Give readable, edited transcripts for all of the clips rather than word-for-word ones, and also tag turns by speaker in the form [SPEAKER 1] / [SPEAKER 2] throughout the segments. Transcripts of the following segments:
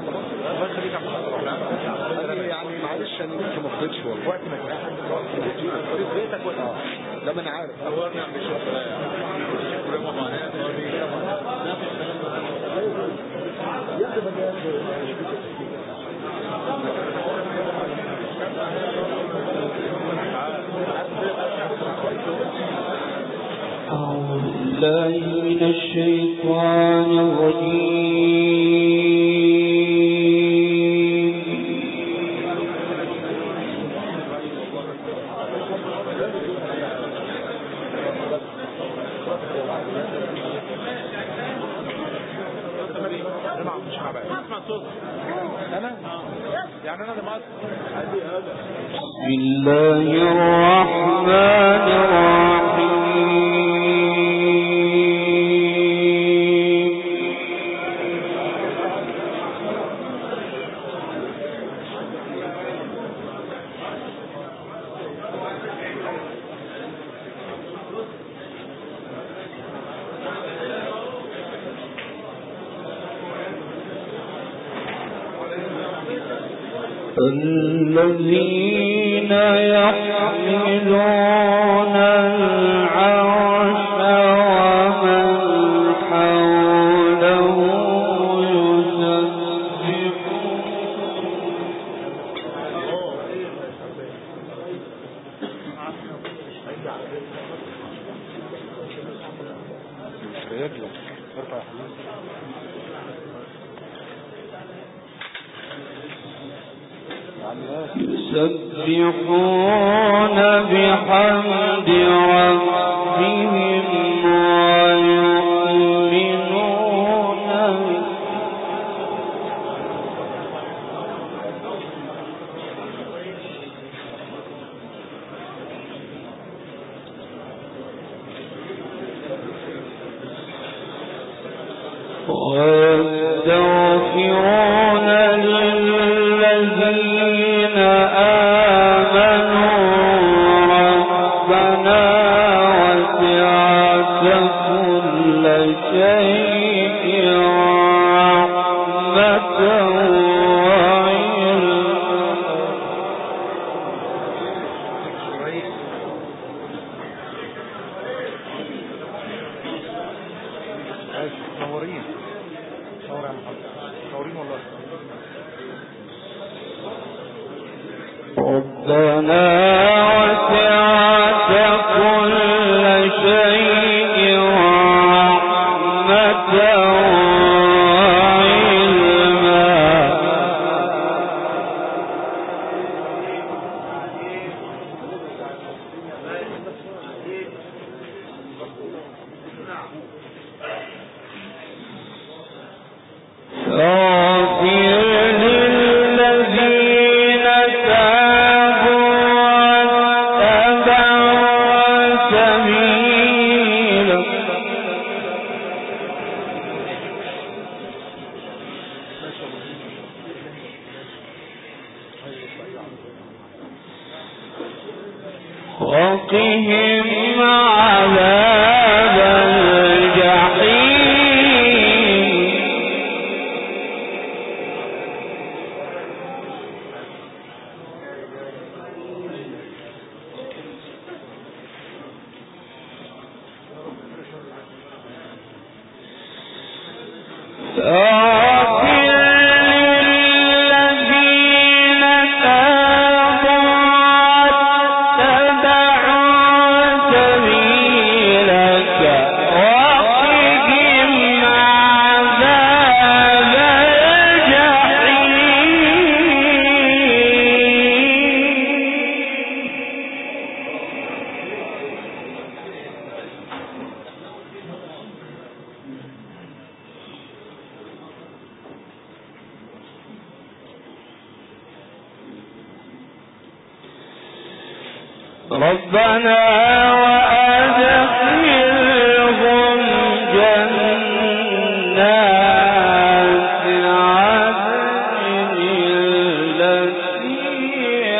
[SPEAKER 1] الله يخليك يعني معلش انا لسه ما فضيتش والله وقت ما في بيتك ولا لا ما انا عارف صورني عم بشوف
[SPEAKER 2] أعوذ بالله من الشيطان الرجيم بسم الله الرحمن الرحيم الذين يحملون العرش ومن حوله يسبحون بحمد ربهم ويؤمنون ويستغفرون للذين آمنوا ربنا وسعت كل شيء رحمة ربنا وسعت كل شيء رحمة وعلما وقهم عذاب الجحيم ربنا وأدخلهم جنات عدن التي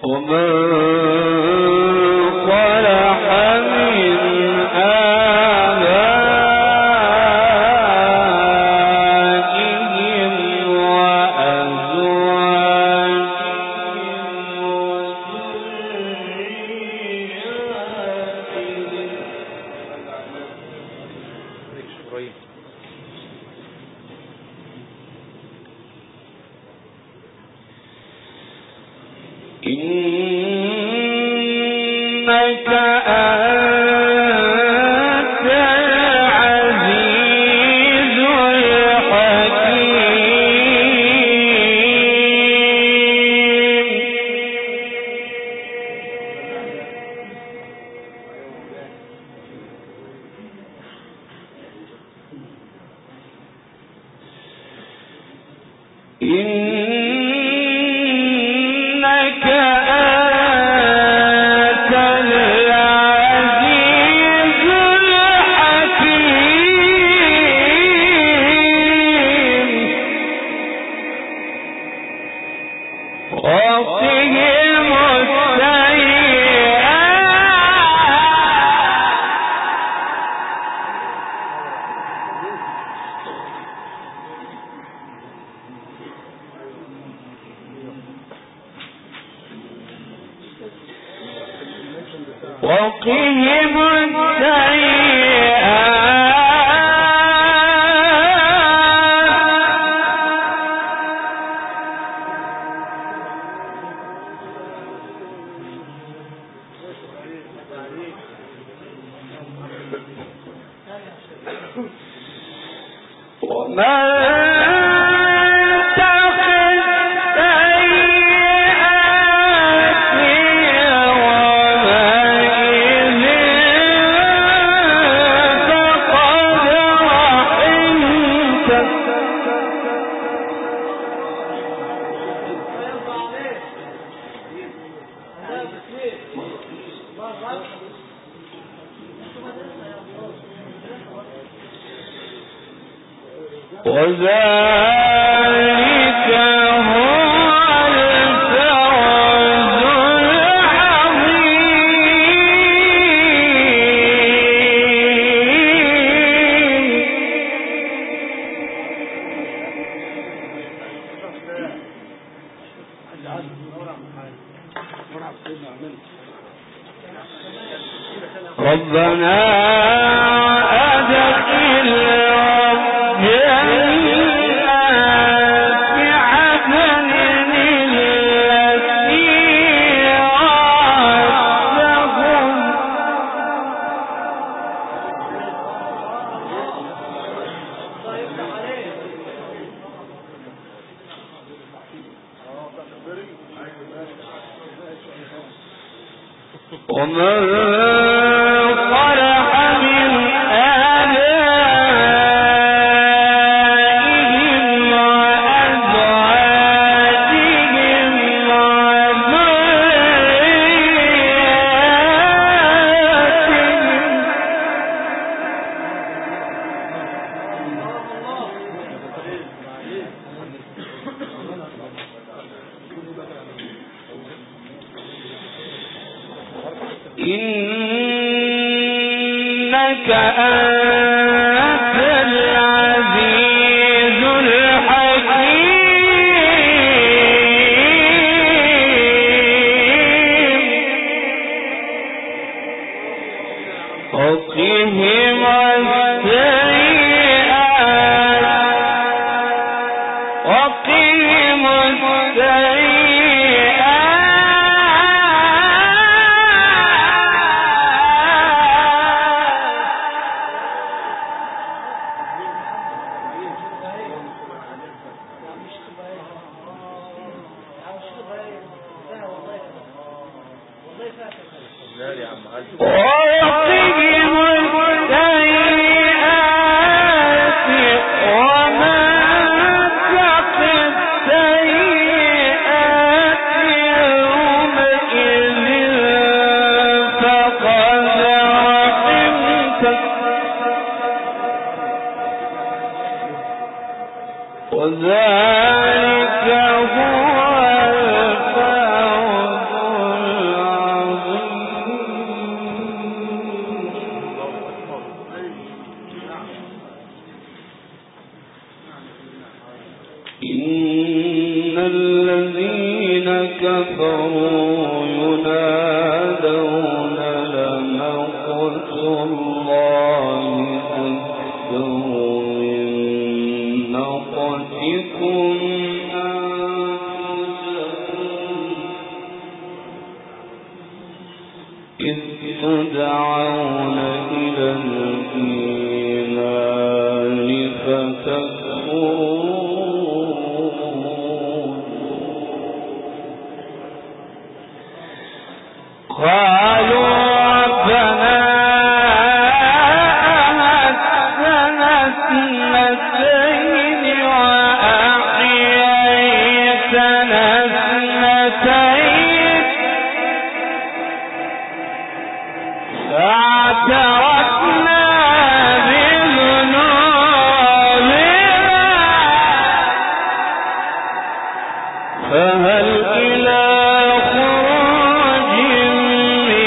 [SPEAKER 2] وذلك هو الفوز الذين كفروا ينادون لمقت الله أكبر من مقتكم إذ تدعون إلى الإيمان فتكفرون قالوا ربنا أمتنا اثنتين وأحييتنا اثنتين فاعترفنا بذنوبنا فهل إلى خروج من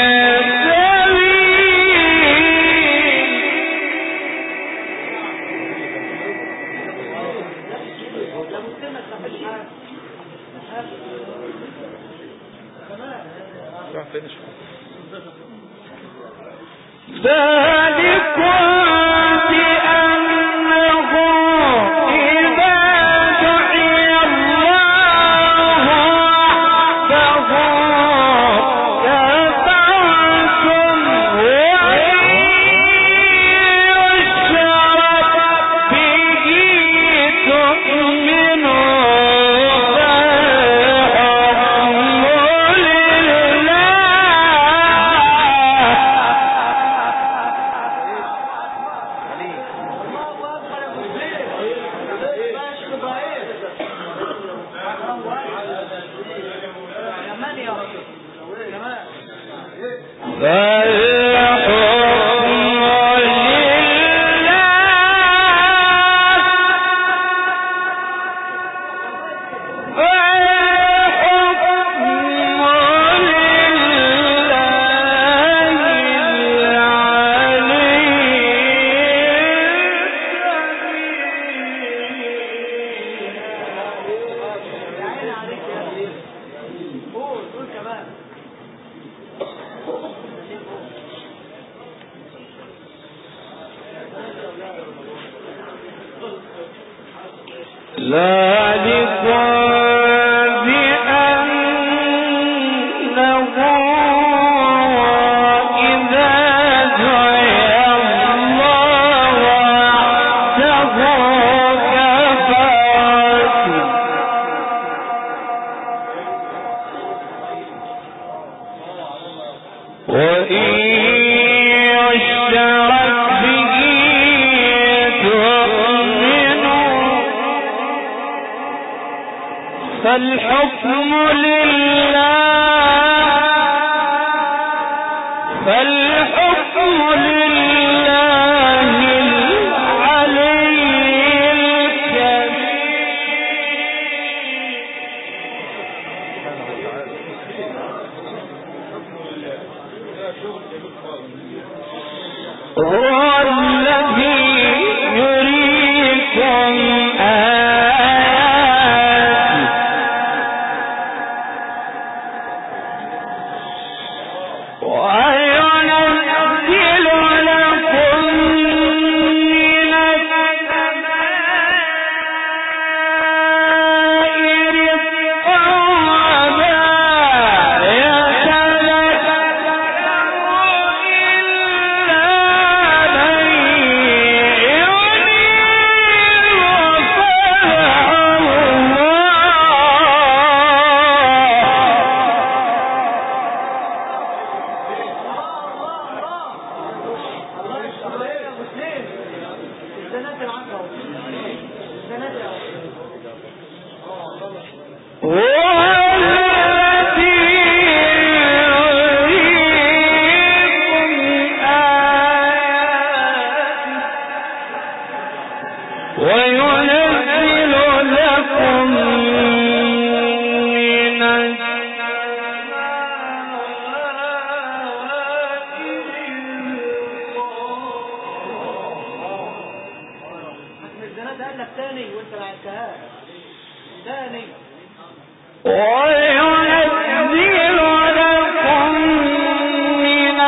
[SPEAKER 1] سبيل؟
[SPEAKER 2] ذلك بأنه إذا دعي الله وحده كفرتم وإن يشرك به تؤمنوا فالحكم لله العلي الكبير هو الذي يريكم وينزل لكم من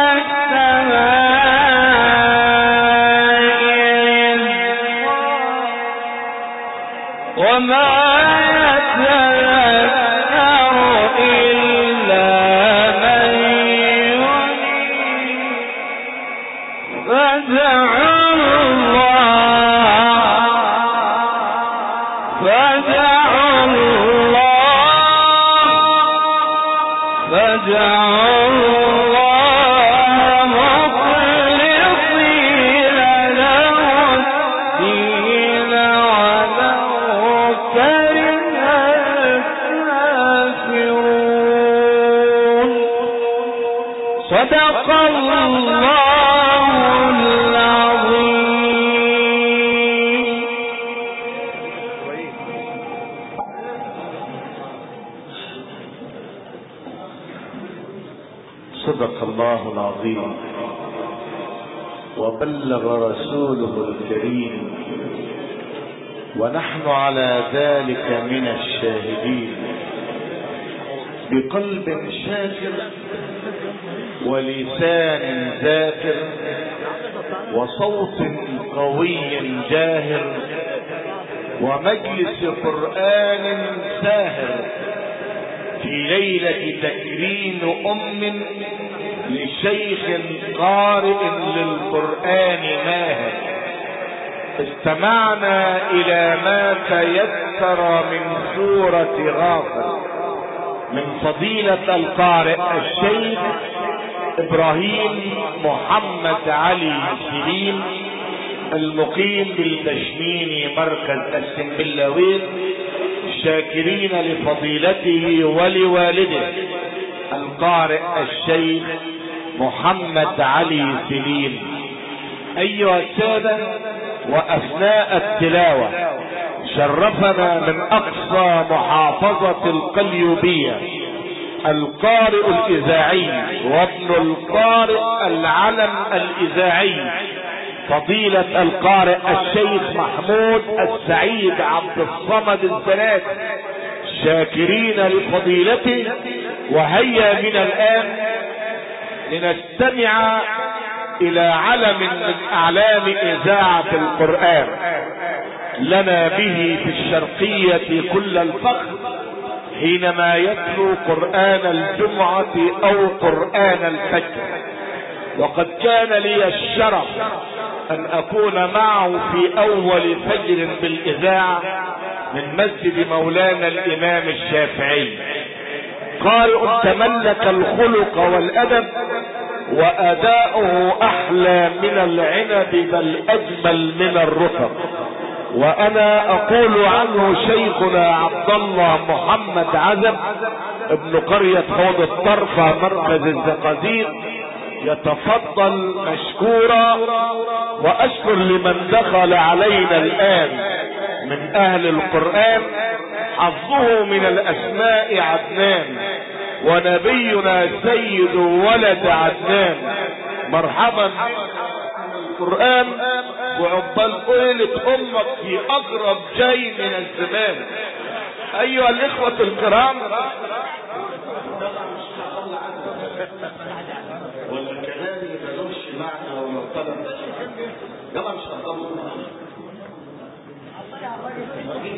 [SPEAKER 2] السماء وما يتذكر إلا من ينيب فادعوا الله مخلصين له الدين ولو كره الكافرون صدق الله العظيم.
[SPEAKER 3] صدق الله العظيم وبلغ رسوله الكريم ونحن على ذلك من الشاهدين بقلب شاكر ولسان ذاكر وصوت قوي جاهر ومجلس قرآن ساهر في ليلة تكريم لشيخ قارئ للقرآن ماهر. استمعنا إلى ما تيسر من سورة غافر من فضيلة القارئ الشيخ إبراهيم محمد علي سليم المقيم بالدشمين مركز السنبلاوين، شاكرين لفضيلته ولوالده القارئ الشيخ محمد علي سليم. أيها السادة، وأثناء التلاوة شرفنا من أقصى محافظة القليوبية القارئ الإذاعي وابن القارئ العلم الإذاعي فضيلة القارئ الشيخ محمود السعيد عبد الصمد الزناد، شاكرين لفضيلته. وهيا من الآن لنستمع إلى علم من أعلام إذاعة القرآن لنا به في الشرقية كل الفخر حينما يتلو قرآن الجمعة أو قرآن الفجر. وقد كان لي الشرف أن أكون معه في أول فجر بالإذاعة من مسجد مولانا الإمام الشافعي. قارئ تملك الخلق والأدب وأداؤه أحلى من العنب بل أجمل من الرطب. وأنا أقول عنه شيخنا عبد الله محمد عزب ابن قرية حوض الطرفة مركز الزقازيق يتفضل مشكورا. وأشكر لمن دخل علينا الآن من أهل القرآن حظه من الأسماء عدنان ونبينا سيد ولد عدنان. مرحبا القرآن وعقبال قولة أمك في أقرب جاي من الزمان. أيها الإخوة الكرام، والكلام اللي ملوش معنى ولا طلب يلا مش هنطلب